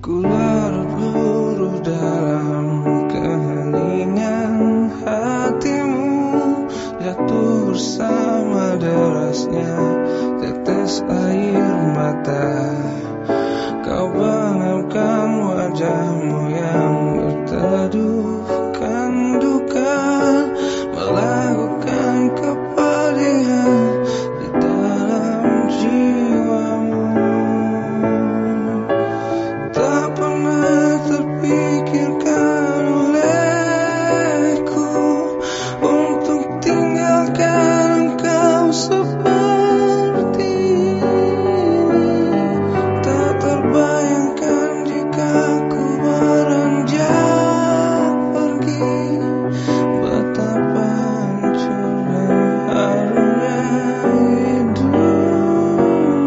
Ku larut dalam keheningan hatimu, jatuh bersama derasnya tetes air mata. Kau benamkan wajahmu yang berteduhkan duka, melakukan kepedihan di dalam jiwamu. Tak pernah terpikirkan olehku untuk tinggalkan engkau seperti ini. Tak terbayangkan jika ku beranjak pergi, betapa hancur dan harunya hidup.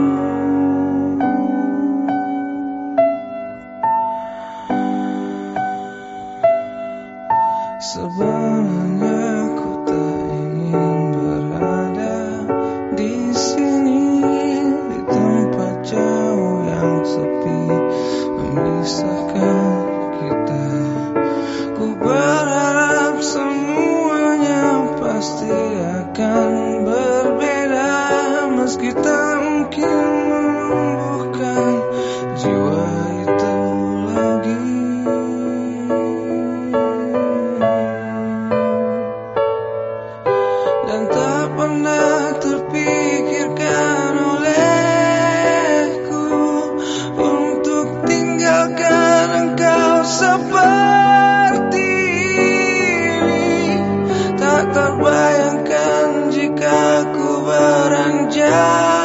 Sebenarnya ku tak ingin berada di sini, di tempat jauh yang sepi memisahkan kita. Ku berharap semuanya pasti akan berbeda, meski tak mungkin menumbuhkan jiwa itu lagi. Dan tak pernah terpikirkan olehku untuk tinggalkan engkau seperti ini. Tak terbayangkan jika ku beranjak